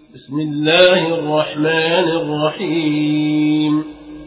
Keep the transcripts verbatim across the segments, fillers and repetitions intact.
بسم الله الرحمن الرحيم.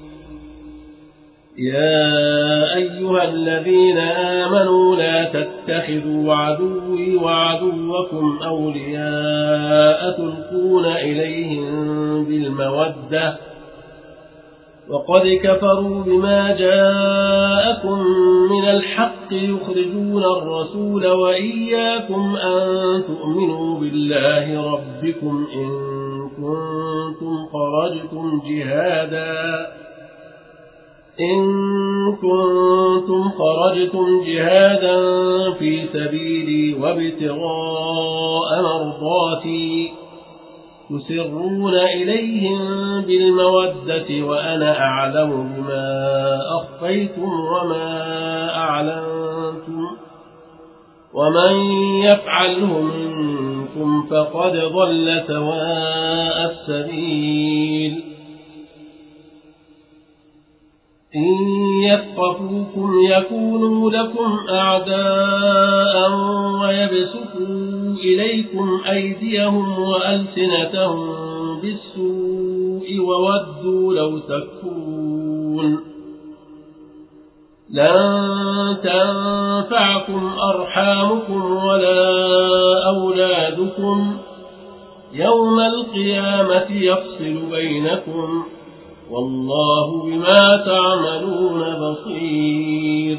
يا أيها الذين آمنوا لا تتخذوا عدوي وعدوكم أولياء تلقون إليهم بالمودة وقد كفروا بما جاءكم من الحق يخرجون الرسول وإياكم أن تؤمنوا بالله ربكم إن كنتم خرجتم جهادا إن كنتم خرجتم جهادا في سبيلي وابتغاء مرضاتي تسرون إليهم بالمودة وأنا أعلم بما أخفيتم وما أعلنتم ومن يفعله منكم فقد ضل سواء السبيل. إن يثقفوكم يكونوا لكم أعداء ويبسطوا إليكم أيديهم وألسنتهم بالسوء وودوا لو تكفرون. لن تنفعكم أرحامكم ولا أولادكم يوم القيامة يفصل بينكم والله بما تعملون بصير.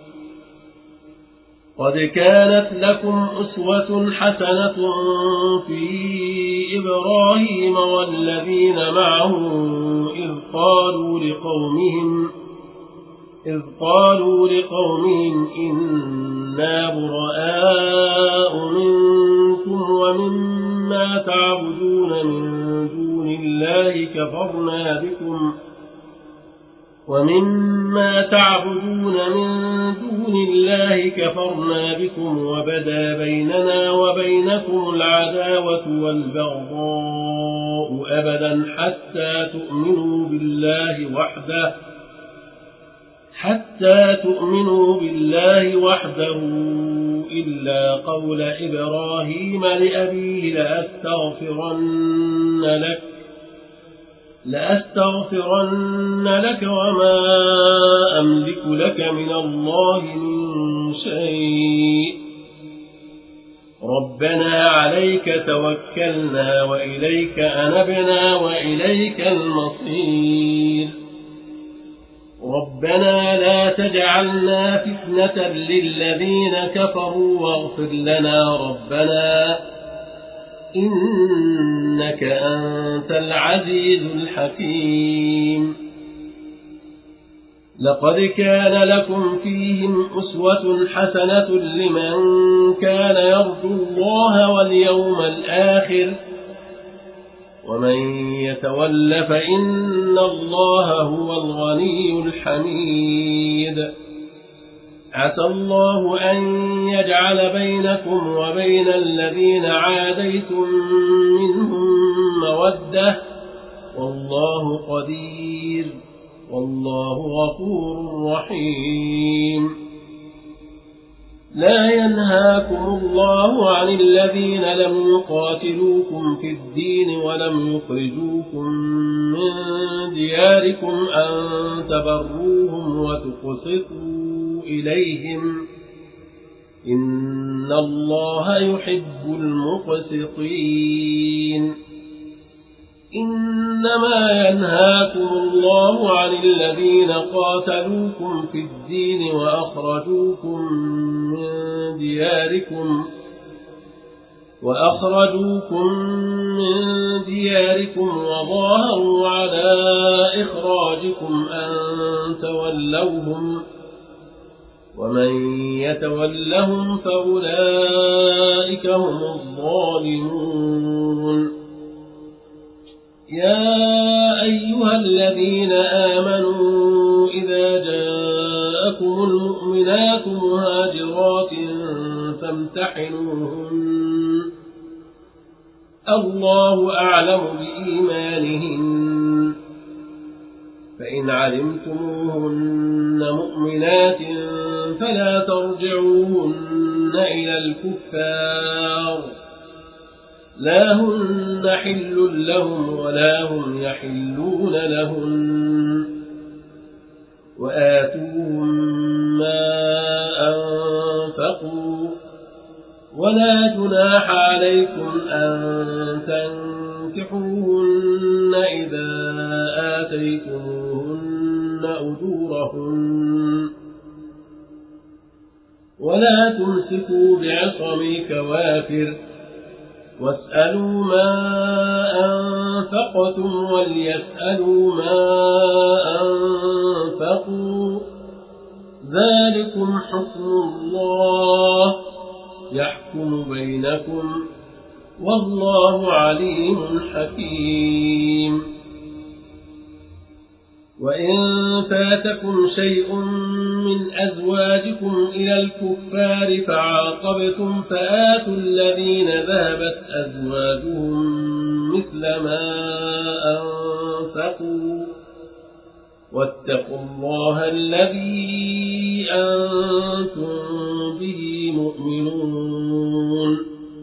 قد كانت لكم أسوة حسنة في إبراهيم والذين معه إذ قالوا لقومهم إذ قالوا لقومهم إنا براء منكم ومما تعبدون من دون الله كفرنا بكم ومما تعبدون من دون الله كفرنا بكم وبدا بيننا وبينكم العداوة والبغضاء أبدا حتى تؤمنوا بالله وحده حتى تؤمنوا بالله وحده إلا قول إبراهيم لأبيه لأستغفرن لك لأستغفرن لك وما أملك لك من الله من شيء ربنا عليك توكلنا وإليك أنبنا وإليك المصير. ربنا لا تجعلنا فتنة للذين كفروا واغفر لنا ربنا إنك أنت العزيز الحكيم. لقد كان لكم فيهم أسوة حسنة لمن كان يرجو الله واليوم الآخر ومن يتول فإن الله هو الغني الحميد. عسى الله أن يجعل بينكم وبين الذين عاديتم منهم مودة والله قدير والله غفور رحيم. لا ينهاكم الله عن الذين لم يقاتلوكم في الدين ولم يخرجوكم من دياركم أن تبروهم وتقسطوا إليهم إن الله يحب المقسطين. إنما ينهاكم الله عن الذين قاتلوكم في الدين وأخرجوكم من دياركم وأخرجوكم من دياركم وظاهروا على إخراجكم أن تولوهم ومن يتولهم فأولئك هم الظالمون. يا أيها الذين آمنوا إذا جاءكم المؤمنات مهاجرات فامتحنوهن الله أعلم بإيمانهن فإن علمتموهن مؤمنات فلا ترجعوهن إلى الكفار لا هن حل لهم ولا هم يحلون لهن وآتوهم ما أنفقوا ولا جناح عليكم أن تنكحوهن إذا آتيتموهن أجورهن ولا تمسكوا بعصم الكوافر واسألوا ما أنفقتم وليسألوا ما أنفقوا ذلكم حكم الله يحكم بينكم والله عليم حكيم. وإن فاتكم شيء من أزواجكم إلى الكفار فعاقبتم فآتوا الذين ذهبت أزواجهم مثل ما أنفقوا واتقوا الله الذي أنتم به مؤمنون.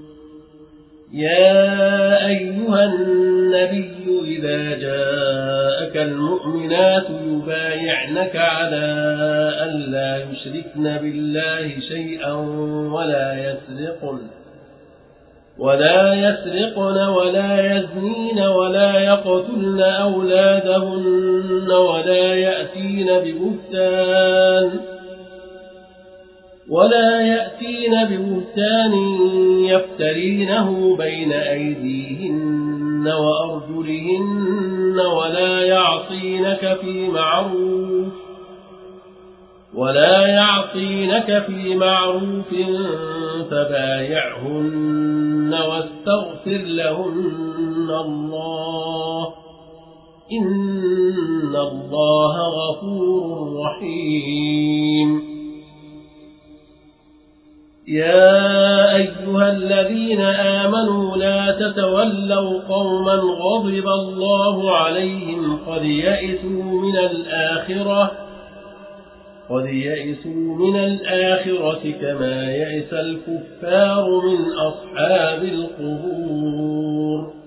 يا أيها النبي إذا جاءك المؤمنات يبايعنك على أن لا يشركن بالله شيئا ولا يسرقن ولا يسرقن ولا يزنين ولا يقتلن أولادهن ولا يأتين ببهتان ولا يأتين ببهتان يفترينه بين أيديهن وأرجلهن ولا يعصينك في معروف ولا يعصينك في معروف فبايعهن واستغفر لهن الله إن الله غفور رحيم. يا أيها الذين آمنوا لا تتولوا قوما غضب الله عليهم قد يئسوا من الآخرة قد يئسوا من الآخرة كما يئس الكفار من أصحاب القبور.